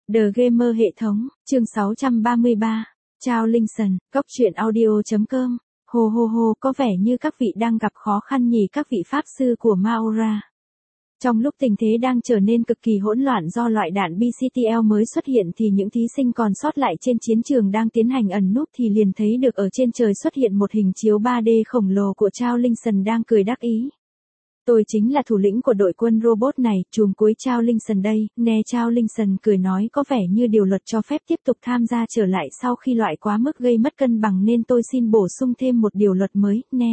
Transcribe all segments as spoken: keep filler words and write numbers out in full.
The Gamer hệ thống, chương sáu trăm ba mươi ba. Chào Linh Sần, cốc truyện audio chấm com. Hô hô hô, có vẻ như các vị đang gặp khó khăn nhỉ, các vị pháp sư của Maora. Trong lúc tình thế đang trở nên cực kỳ hỗn loạn do loại đạn bê xê tê lờ mới xuất hiện thì những thí sinh còn sót lại trên chiến trường đang tiến hành ẩn núp thì liền thấy được ở trên trời xuất hiện một hình chiếu ba D khổng lồ của Chao Linh Sần đang cười đắc ý. Tôi chính là thủ lĩnh của đội quân robot này, chùm cuối Chao Linh Sần đây, nè. Chao Linh Sần cười nói có vẻ như điều luật cho phép tiếp tục tham gia trở lại sau khi loại quá mức gây mất cân bằng nên tôi xin bổ sung thêm một điều luật mới, nè.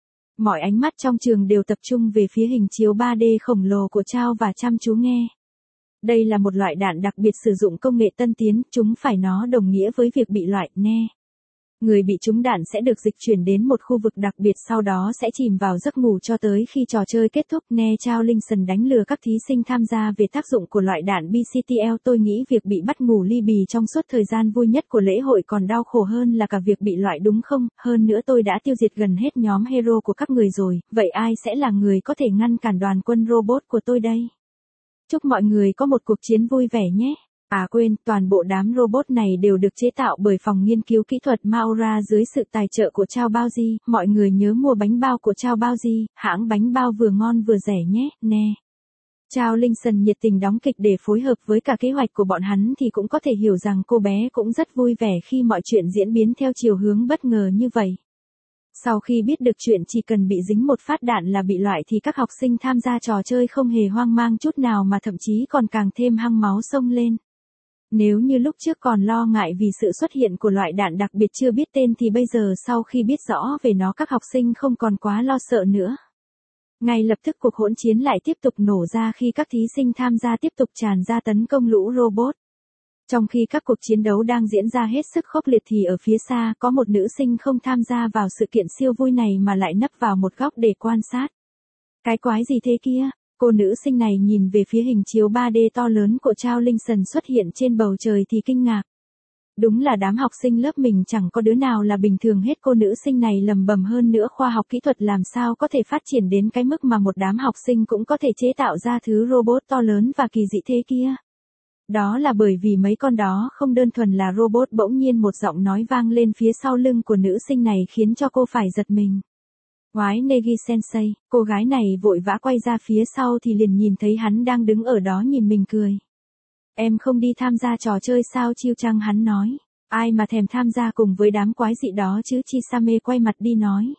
Mọi ánh mắt trong trường đều tập trung về phía hình chiếu ba D khổng lồ của Chao và chăm chú nghe. Đây là một loại đạn đặc biệt sử dụng công nghệ tân tiến, chúng phải nó đồng nghĩa với việc bị loại, nè. Người bị trúng đạn sẽ được dịch chuyển đến một khu vực đặc biệt sau đó sẽ chìm vào giấc ngủ cho tới khi trò chơi kết thúc, nè. Chao Linh Sần đánh lừa các thí sinh tham gia về tác dụng của loại đạn bê xê tê lờ. Tôi nghĩ việc bị bắt ngủ ly bì trong suốt thời gian vui nhất của lễ hội còn đau khổ hơn là cả việc bị loại, đúng không? Hơn nữa tôi đã tiêu diệt gần hết nhóm hero của các người rồi, vậy ai sẽ là người có thể ngăn cản đoàn quân robot của tôi đây? Chúc mọi người có một cuộc chiến vui vẻ nhé. À quên, toàn bộ đám robot này đều được chế tạo bởi phòng nghiên cứu kỹ thuật Maora dưới sự tài trợ của Chao Bao Di. Mọi người nhớ mua bánh bao của Chao Bao Di, hãng bánh bao vừa ngon vừa rẻ nhé, nè. Chao Linh Sần nhiệt tình đóng kịch để phối hợp với cả kế hoạch của bọn hắn thì cũng có thể hiểu rằng cô bé cũng rất vui vẻ khi mọi chuyện diễn biến theo chiều hướng bất ngờ như vậy. Sau khi biết được chuyện chỉ cần bị dính một phát đạn là bị loại thì các học sinh tham gia trò chơi không hề hoang mang chút nào mà thậm chí còn càng thêm hăng máu xông lên. Nếu như lúc trước còn lo ngại vì sự xuất hiện của loại đạn đặc biệt chưa biết tên thì bây giờ sau khi biết rõ về nó các học sinh không còn quá lo sợ nữa. Ngay lập tức cuộc hỗn chiến lại tiếp tục nổ ra khi các thí sinh tham gia tiếp tục tràn ra tấn công lũ robot. Trong khi các cuộc chiến đấu đang diễn ra hết sức khốc liệt thì ở phía xa có một nữ sinh không tham gia vào sự kiện siêu vui này mà lại nấp vào một góc để quan sát. Cái quái gì thế kia? Cô nữ sinh này nhìn về phía hình chiếu ba D to lớn của Chao Linh Sần xuất hiện trên bầu trời thì kinh ngạc. Đúng là đám học sinh lớp mình chẳng có đứa nào là bình thường hết. Cô nữ sinh này lầm bầm hơn nữa, khoa học kỹ thuật làm sao có thể phát triển đến cái mức mà một đám học sinh cũng có thể chế tạo ra thứ robot to lớn và kỳ dị thế kia. Đó là bởi vì mấy con đó không đơn thuần là robot. Bỗng nhiên một giọng nói vang lên phía sau lưng của nữ sinh này khiến cho cô phải giật mình. Oái Negi Sensei, cô gái này vội vã quay ra phía sau thì liền nhìn thấy hắn đang đứng ở đó nhìn mình cười. Em không đi tham gia trò chơi sao Chiêu Chang, hắn nói. Ai mà thèm tham gia cùng với đám quái dị đó chứ. Chisame quay mặt đi nói.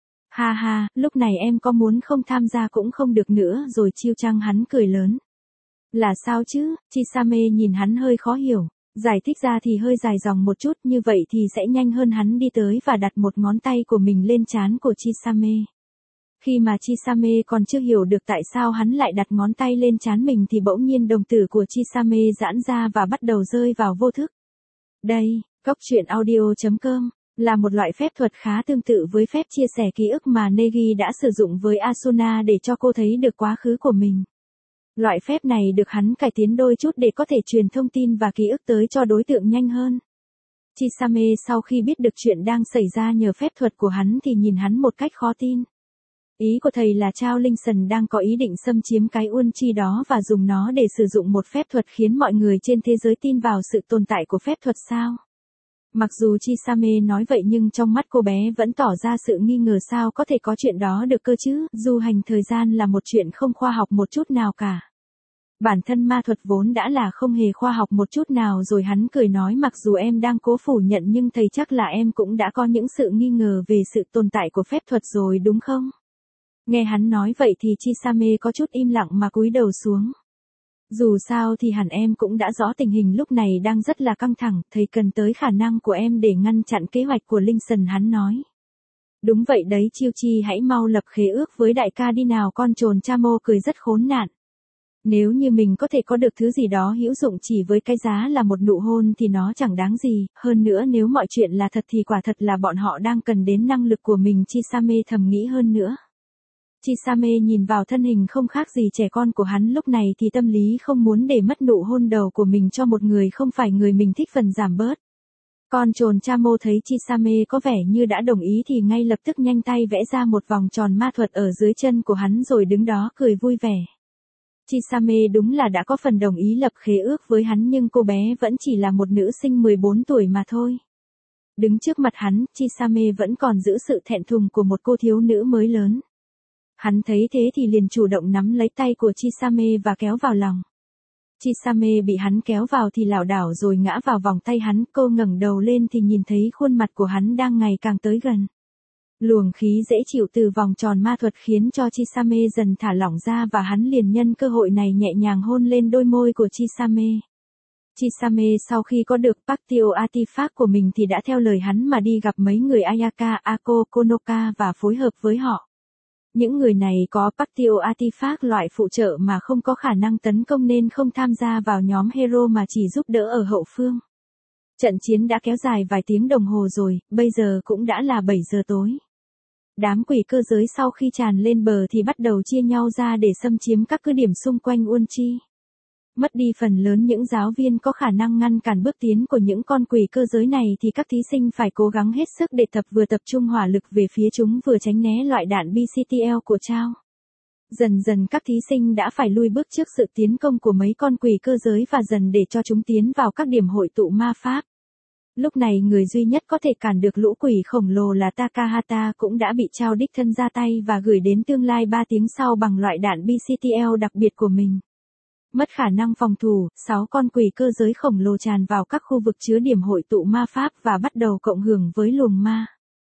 Ha ha, lúc này em có muốn không tham gia cũng không được nữa rồi. Chiêu Chang hắn cười lớn. Là sao chứ? Chisame nhìn hắn hơi khó hiểu. Giải thích ra thì hơi dài dòng một chút, như vậy thì sẽ nhanh hơn. Hắn đi tới và đặt một ngón tay của mình lên trán của Chisame. Khi mà Chisame còn chưa hiểu được tại sao hắn lại đặt ngón tay lên trán mình thì bỗng nhiên đồng tử của Chisame giãn ra và bắt đầu rơi vào vô thức. Đây, cốc truyện audio chấm com, là một loại phép thuật khá tương tự với phép chia sẻ ký ức mà Negi đã sử dụng với Asuna để cho cô thấy được quá khứ của mình. Loại phép này được hắn cải tiến đôi chút để có thể truyền thông tin và ký ức tới cho đối tượng nhanh hơn. Chisame sau khi biết được chuyện đang xảy ra nhờ phép thuật của hắn thì nhìn hắn một cách khó tin. Ý của thầy là Chao Linh Sần đang có ý định xâm chiếm cái Uân Chi đó và dùng nó để sử dụng một phép thuật khiến mọi người trên thế giới tin vào sự tồn tại của phép thuật sao? Mặc dù Chisame nói vậy nhưng trong mắt cô bé vẫn tỏ ra sự nghi ngờ, sao có thể có chuyện đó được cơ chứ, du hành thời gian là một chuyện không khoa học một chút nào cả. Bản thân ma thuật vốn đã là không hề khoa học một chút nào rồi. Hắn cười nói mặc dù em đang cố phủ nhận nhưng thầy chắc là em cũng đã có những sự nghi ngờ về sự tồn tại của phép thuật rồi đúng không? Nghe hắn nói vậy thì Chisame có chút im lặng mà cúi đầu xuống. Dù sao thì hẳn em cũng đã rõ tình hình lúc này đang rất là căng thẳng, thầy cần tới khả năng của em để ngăn chặn kế hoạch của Linh Sần, hắn nói. Đúng vậy đấy Chiêu Chi, hãy mau lập khế ước với đại ca đi nào. Con trồn Chamo cười rất khốn nạn. Nếu như mình có thể có được thứ gì đó hữu dụng chỉ với cái giá là một nụ hôn thì nó chẳng đáng gì, hơn nữa nếu mọi chuyện là thật thì quả thật là bọn họ đang cần đến năng lực của mình. Chisame thầm nghĩ hơn nữa. Chisame nhìn vào thân hình không khác gì trẻ con của hắn lúc này thì tâm lý không muốn để mất nụ hôn đầu của mình cho một người không phải người mình thích phần giảm bớt. Con trồn Chamo thấy Chisame có vẻ như đã đồng ý thì ngay lập tức nhanh tay vẽ ra một vòng tròn ma thuật ở dưới chân của hắn rồi đứng đó cười vui vẻ. Chisame đúng là đã có phần đồng ý lập khế ước với hắn nhưng cô bé vẫn chỉ là một nữ sinh mười bốn tuổi mà thôi. Đứng trước mặt hắn, Chisame vẫn còn giữ sự thẹn thùng của một cô thiếu nữ mới lớn. Hắn thấy thế thì liền chủ động nắm lấy tay của Chisame và kéo vào lòng. Chisame bị hắn kéo vào thì lảo đảo rồi ngã vào vòng tay hắn, cô ngẩng đầu lên thì nhìn thấy khuôn mặt của hắn đang ngày càng tới gần. Luồng khí dễ chịu từ vòng tròn ma thuật khiến cho Chisame dần thả lỏng ra và hắn liền nhân cơ hội này nhẹ nhàng hôn lên đôi môi của Chisame. Chisame sau khi có được Pactio Artifact của mình thì đã theo lời hắn mà đi gặp mấy người Ayaka, Ako, Konoka và phối hợp với họ. Những người này có Pactio Artifact loại phụ trợ mà không có khả năng tấn công nên không tham gia vào nhóm hero mà chỉ giúp đỡ ở hậu phương. Trận chiến đã kéo dài vài tiếng đồng hồ rồi, bây giờ cũng đã là bảy giờ tối. Đám quỷ cơ giới sau khi tràn lên bờ thì bắt đầu chia nhau ra để xâm chiếm các cứ điểm xung quanh Ulchi. Mất đi phần lớn những giáo viên có khả năng ngăn cản bước tiến của những con quỷ cơ giới này thì các thí sinh phải cố gắng hết sức để tập vừa tập trung hỏa lực về phía chúng vừa tránh né loại đạn bê xê tê lờ của Chao. Dần dần các thí sinh đã phải lui bước trước sự tiến công của mấy con quỷ cơ giới và dần để cho chúng tiến vào các điểm hội tụ ma pháp. Lúc này người duy nhất có thể cản được lũ quỷ khổng lồ là Takahata cũng đã bị Chao đích thân ra tay và gửi đến tương lai ba tiếng sau bằng loại đạn bê xê tê lờ đặc biệt của mình. Mất khả năng phòng thủ, sáu con quỷ cơ giới khổng lồ tràn vào các khu vực chứa điểm hội tụ ma pháp và bắt đầu cộng hưởng với luồng ma.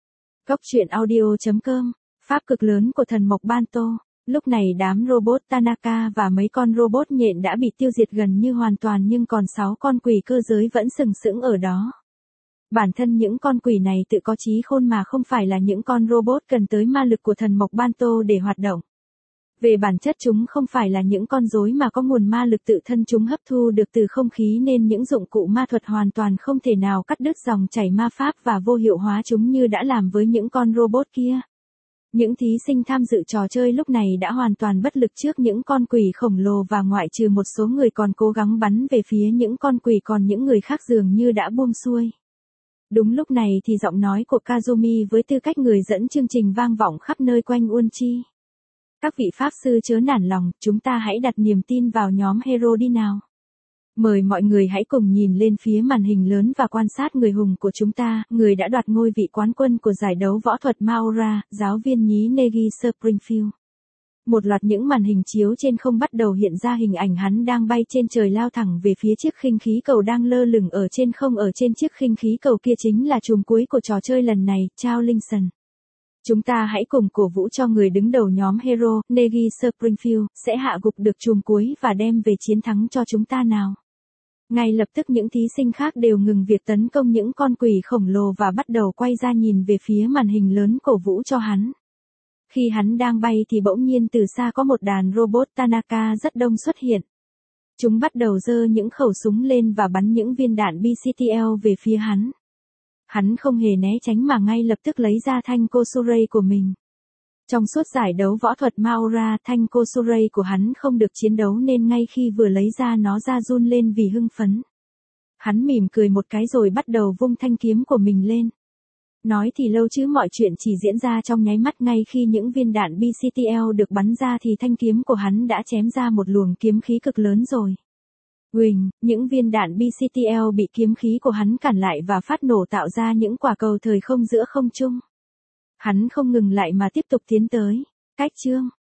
Góc truyện audio chấm com, pháp cực lớn của thần mộc Banto. Lúc này đám robot Tanaka và mấy con robot nhện đã bị tiêu diệt gần như hoàn toàn nhưng còn sáu con quỷ cơ giới vẫn sừng sững ở đó. Bản thân những con quỷ này tự có trí khôn mà không phải là những con robot cần tới ma lực của thần mộc Banto để hoạt động. Về bản chất chúng không phải là những con rối mà có nguồn ma lực tự thân chúng hấp thu được từ không khí nên những dụng cụ ma thuật hoàn toàn không thể nào cắt đứt dòng chảy ma pháp và vô hiệu hóa chúng như đã làm với những con robot kia. Những thí sinh tham dự trò chơi lúc này đã hoàn toàn bất lực trước những con quỷ khổng lồ và ngoại trừ một số người còn cố gắng bắn về phía những con quỷ còn những người khác dường như đã buông xuôi. Đúng lúc này thì giọng nói của Kazumi với tư cách người dẫn chương trình vang vọng khắp nơi quanh Ulchi. Các vị pháp sư chớ nản lòng, chúng ta hãy đặt niềm tin vào nhóm hero đi nào. Mời mọi người hãy cùng nhìn lên phía màn hình lớn và quan sát người hùng của chúng ta, người đã đoạt ngôi vị quán quân của giải đấu võ thuật Maora, giáo viên nhí Negi Springfield. Một loạt những màn hình chiếu trên không bắt đầu hiện ra hình ảnh hắn đang bay trên trời lao thẳng về phía chiếc khinh khí cầu đang lơ lửng ở trên không. Ở trên chiếc khinh khí cầu kia chính là chùm cuối của trò chơi lần này, Chao Linson. Chúng ta hãy cùng cổ vũ cho người đứng đầu nhóm hero, Negi Springfield, sẽ hạ gục được chùm cuối và đem về chiến thắng cho chúng ta nào. Ngay lập tức những thí sinh khác đều ngừng việc tấn công những con quỷ khổng lồ và bắt đầu quay ra nhìn về phía màn hình lớn cổ vũ cho hắn. Khi hắn đang bay thì bỗng nhiên từ xa có một đàn robot Tanaka rất đông xuất hiện. Chúng bắt đầu giơ những khẩu súng lên và bắn những viên đạn bê xê tê lờ về phía hắn. Hắn không hề né tránh mà ngay lập tức lấy ra thanh Kosurei của mình. Trong suốt giải đấu võ thuật Maora, thanh Kosurei của hắn không được chiến đấu nên ngay khi vừa lấy ra nó ra run lên vì hưng phấn. Hắn mỉm cười một cái rồi bắt đầu vung thanh kiếm của mình lên. Nói thì lâu chứ mọi chuyện chỉ diễn ra trong nháy mắt. Ngay khi những viên đạn bê xê tê lờ được bắn ra thì thanh kiếm của hắn đã chém ra một luồng kiếm khí cực lớn rồi. Uỳnh, những viên đạn bê xê tê lờ bị kiếm khí của hắn cản lại và phát nổ tạo ra những quả cầu thời không giữa không trung. Hắn không ngừng lại mà tiếp tục tiến tới. Cách chương